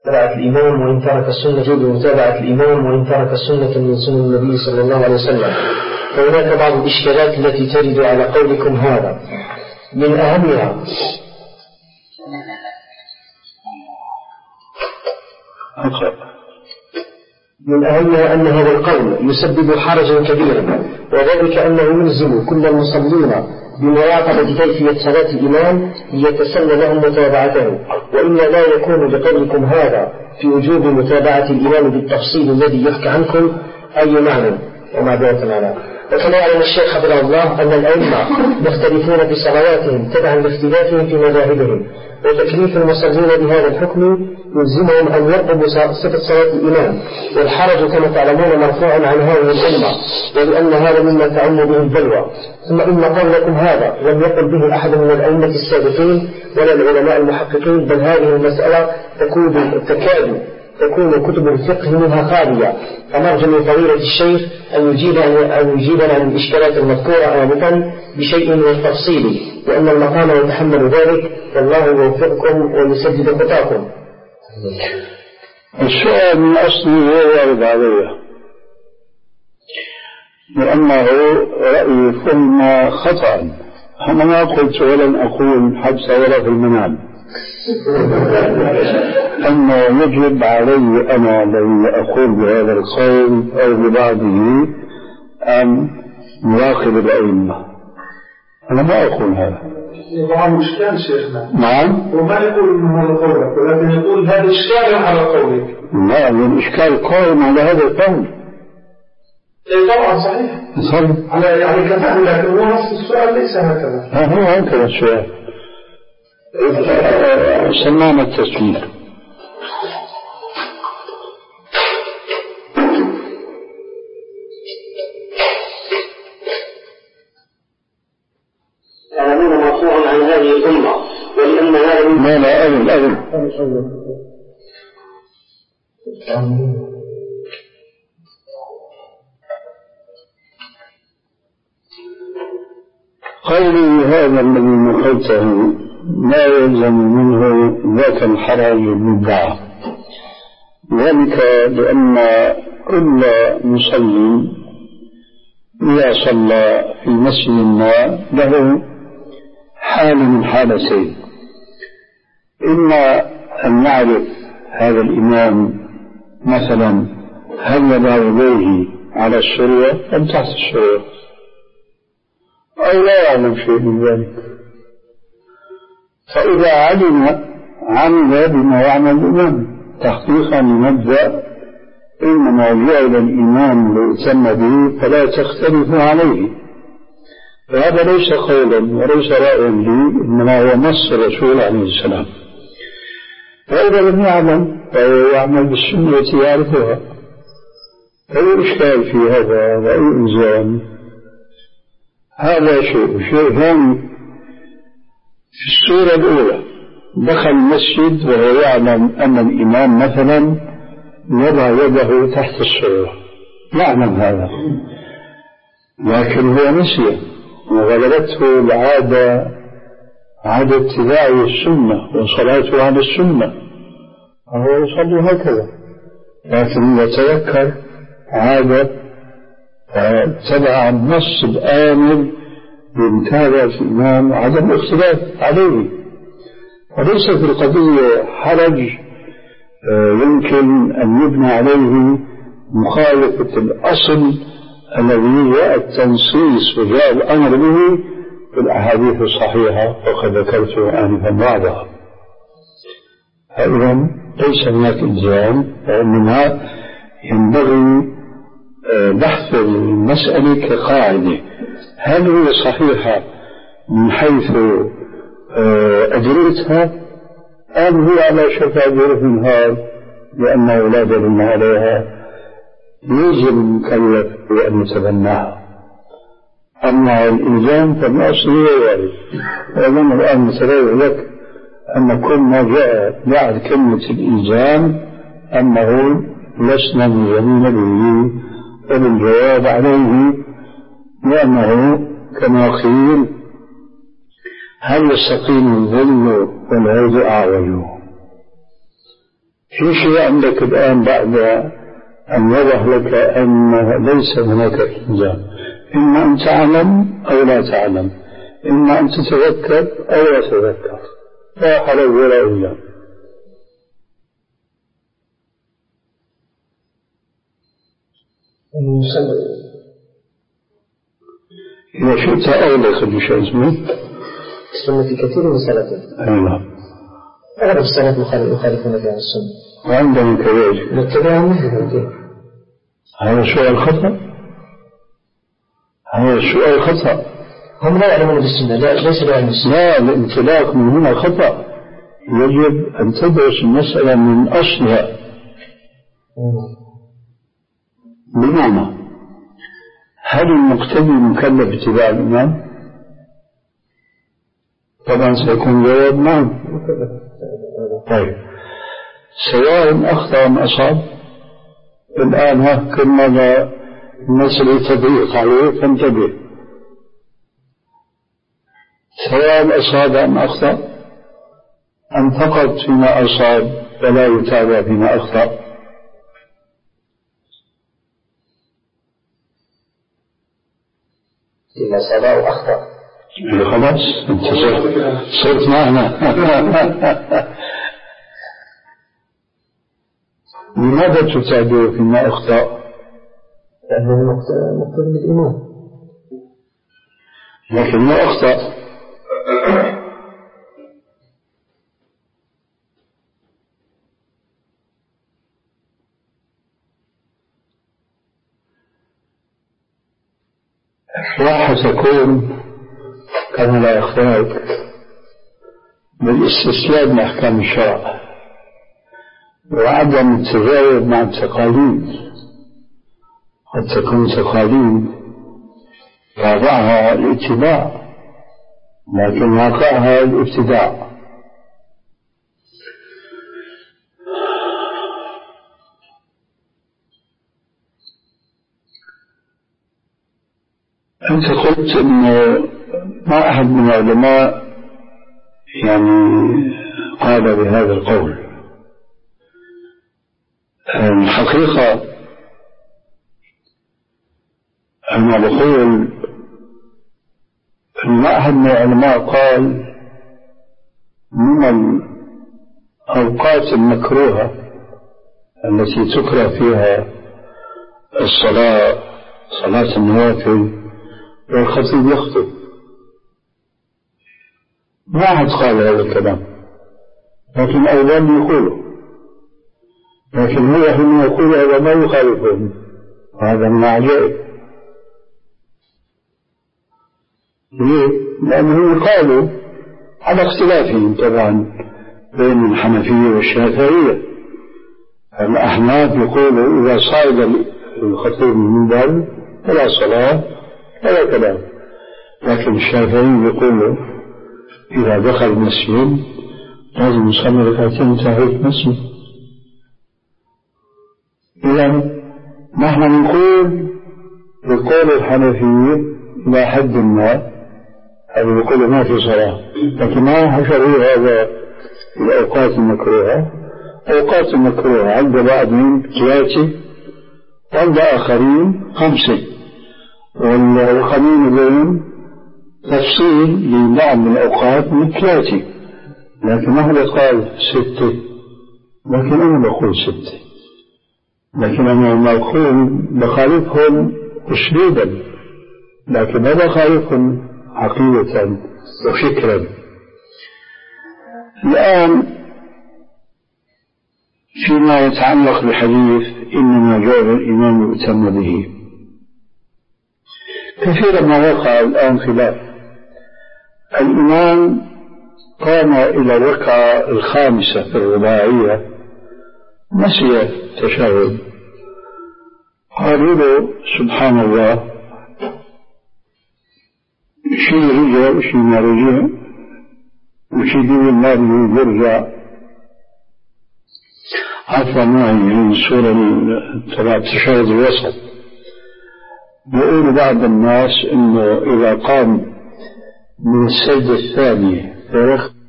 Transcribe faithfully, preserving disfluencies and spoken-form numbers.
متابعة الإمام وإن ترك السنة بمتابعة الإمام وإن ترك السنة من سنن النبي صلى الله عليه وسلم. فهناك بعض الإشكالات التي ترد على قولكم هذا. من أهمها من أهمها أن هذا القول يسبب حرجا كبيرا، وذلك أنه يلزم كل المصلين بمراقبة كيفية صلاة الإمام ليتسنى لهم متابعته، وإلا لا يكون بقولكم هذا في وجوب متابعة الإمام بالتفصيل الذي يحكى عنكم أي معنى ومعذرة على. وكما يعلم الشيخ حفظه الله أن الأئمة مختلفون في صلواتهم تبعا لاختلافهم في مذاهبهم، وتكليف المصلين بهذا الحكم يلزمهم أن يرقبوا صفة صلاة الإمام، والحرج كما تعلمون مرفوع عن هذه الأمة، ولأن هذا مما تعم به البلوى. ثم إن قولكم هذا لم يقل به أحد من الأئمة السابقين ولا العلماء المحققين، بل هذه المسألة تكاد تكاد تكون كتب الفقه منها خالية. فنرجو من فضيلة الشيخ أن يجيب أن يجيبنا عن الإشكالات المذكورة آنفا بشيء من التفصيل، وأن المقام يتحمل ذلك، والله يوفقكم ويسدد خطاكم. السؤال من أصله وارد عليه، لأنه رأي ثم خطأ. أنا ما قلت ولن أقول حتى ولا في المنام أنه يجب علي أنا الذي أقول بهذا القول أو ببعضه أن نراقب الأئمة. أنا ما أقول هذا. طبعا مشكلة شيخنا. نعم. وما يقول إنه هذا قولك، ولكن يقول هذا إشكال على قولك. لا، الإشكال قائم على هذا القول. إيه طبعا صحيح. صحيح. على يعني كفاءة، لكن هو نفس السؤال ليس هكذا. ها هو هكذا السؤال. سمعنا التسمية. تعلمون مرفوع عن هذه الأمة، ولأن هذا لا لا أذن أذن قولي هذا الذي نقلته لا يلزم منه ذاك الحرج المدعى، ذلك لأن كل مصلي إذا صلى في مسجد ما له حال من حالتين: إما أن يعرف هذا الإمام مثلا هل يضع يديه على السرية أم تحت السرية، أو لا يعلم شيء من ذلك. فإذا علم عمل بما يعمل الإمام تحقيقا لمبدأ إنما جعل الإمام ليتم به فلا تختلف عليه. فهذا ليس قولا وليس رأيا لي، إنما هو نص الرسول عليه السلام. فإذا لم يعلم فهو يعمل بالسنة يعرفها. فأي إشكال في هذا وأي إلزام؟ هذا شيء. شيء ثاني، في السورة الأولى دخل المسجد وهو يعلم أن الإمام مثلا يضع يده تحت السرة، يعلم هذا، لكن هو نسي وغلبته العادة، عادة اتباعه السنة وصلاته على السنة، وهو يصلي هكذا، لكن إذا تذكر عادة فتبع النص الآمر بمتابعة الإمام وعدم الاختلاف عليه. وليس في القضية حرج يمكن أن يبنى عليه مخالفة الأصل الذي جاء التنصيص وجاء الأمر به في الأحاديث الصحيحة، وقد ذكرت آنفا بعضها. فإذا ليس هناك إلزام، وإنما ينبغي بحث المسألة كقاعدة: هل هي صحيحة من حيث أجرتها أم هي على شفا جرف هذا لأنه لا دليل عليها يجب المكلف بأن يتبناها. أما الإلزام فالنص هو وارد. وأظن الآن نتبين لك أن كل ما جاء بعد كلمة الإلزام أنه لسنا ملزمين به، وبالجواب عليه لأنه كما قيل: هل يستقيم الظل والعود أعوج؟ في شيء عندك الآن بعد أن يوضح لك أن ليس هناك إلزام، إما أن تعلم أو لا تعلم، إما أن تتذكر أو لا تتذكر، لا حرج ولا إلزام. إذا شئت أغلق بشيء اسمه السنة في كثير من السلف. أيوة. أغلب السلف يخالفون فيها السنة. وعندهم كذلك. نتبعهم مثلهم. هذا سؤال خطأ. هذا سؤال خطأ. هم لا يعلمون بالسنة، لا ليس بعلم السنة. لا، الانطلاق من هنا خطأ. يجب أن تدرس المسألة من أصلها. بمعنى هل المقتدي مكلف باتباع الإمام؟ طبعا سيكون جواب نعم. طيب سواء أخطأ أم أصاب. الآن ها كل ماذا المسألة تضيق عليه فانتبه. سواء أصاب أم أخطأ أم فقط فيما أصاب ولا يتابع فيما أخطأ. إذا صاب وأخطأ خلاص أنت صرت معنا. لماذا تتابع فيما أخطأ؟ لأنه مقتضى الإمام. لكن ما أخطأ. راح تكون كما لا يخفاك بالاستسلام لأحكام الشرع وعدم التجاوب مع التقاليد. قد تكون تقاليد طابعها الاتباع لكن واقعها الابتداع. أنت قلت أنه ما أحد من العلماء يعني قال بهذا القول. الحقيقة أنا بقول أن ما أحد من العلماء قال من الأوقات المكروهة التي تكره فيها الصلاة صلاة النوافل والخطيب يخطب. ما أحد قال هذا الكلام لكن أولا يقوله، لكن هو حين يقول هذا ما يخالفهم وهذا من عجائب. ليه؟ لأنهم قالوا على اختلافهم طبعا بين الحنفية والشافعية. الأحناف يقولوا إذا صعد الخطيب من المنبر فلا صلاة ولا كلام، لكن الشافعي يقولوا إذا دخل المسجد لازم يصلي ركعتين تحية المسجد. إذا نحن نقول بقول الحنفية إلى حد ما هذا يقول ما في صلاة، لكن ما حشروا هذا الأوقات المكروهة. أوقات المكروهة عند بعضهم ثلاثة وعند آخرين خمسة، والقانون بين تفصيل لبعض الأوقات من ثلاثة، لكن هذا قال ستة، لكن أنا بقول ستة، لكن أنا ما أقول بخالفهم أسلوبا لكن ما بخالفهم عقيدة وفكرا. الآن فيما يتعلق بحديث إنما جعل الإمام يؤتم به، كثيرا ما وقع الآن خلاف. الإمام قام إلى الركعة الخامسة في الرباعية نسي التشهد، قالوا له سبحان الله، شيء رجع وشيء ما رجع وشيء دول ما يرجع. عفوا معي السورة تبع التشهد الوسط، يقول بعض الناس إنه إذا قام من السجدة الثانية فرخ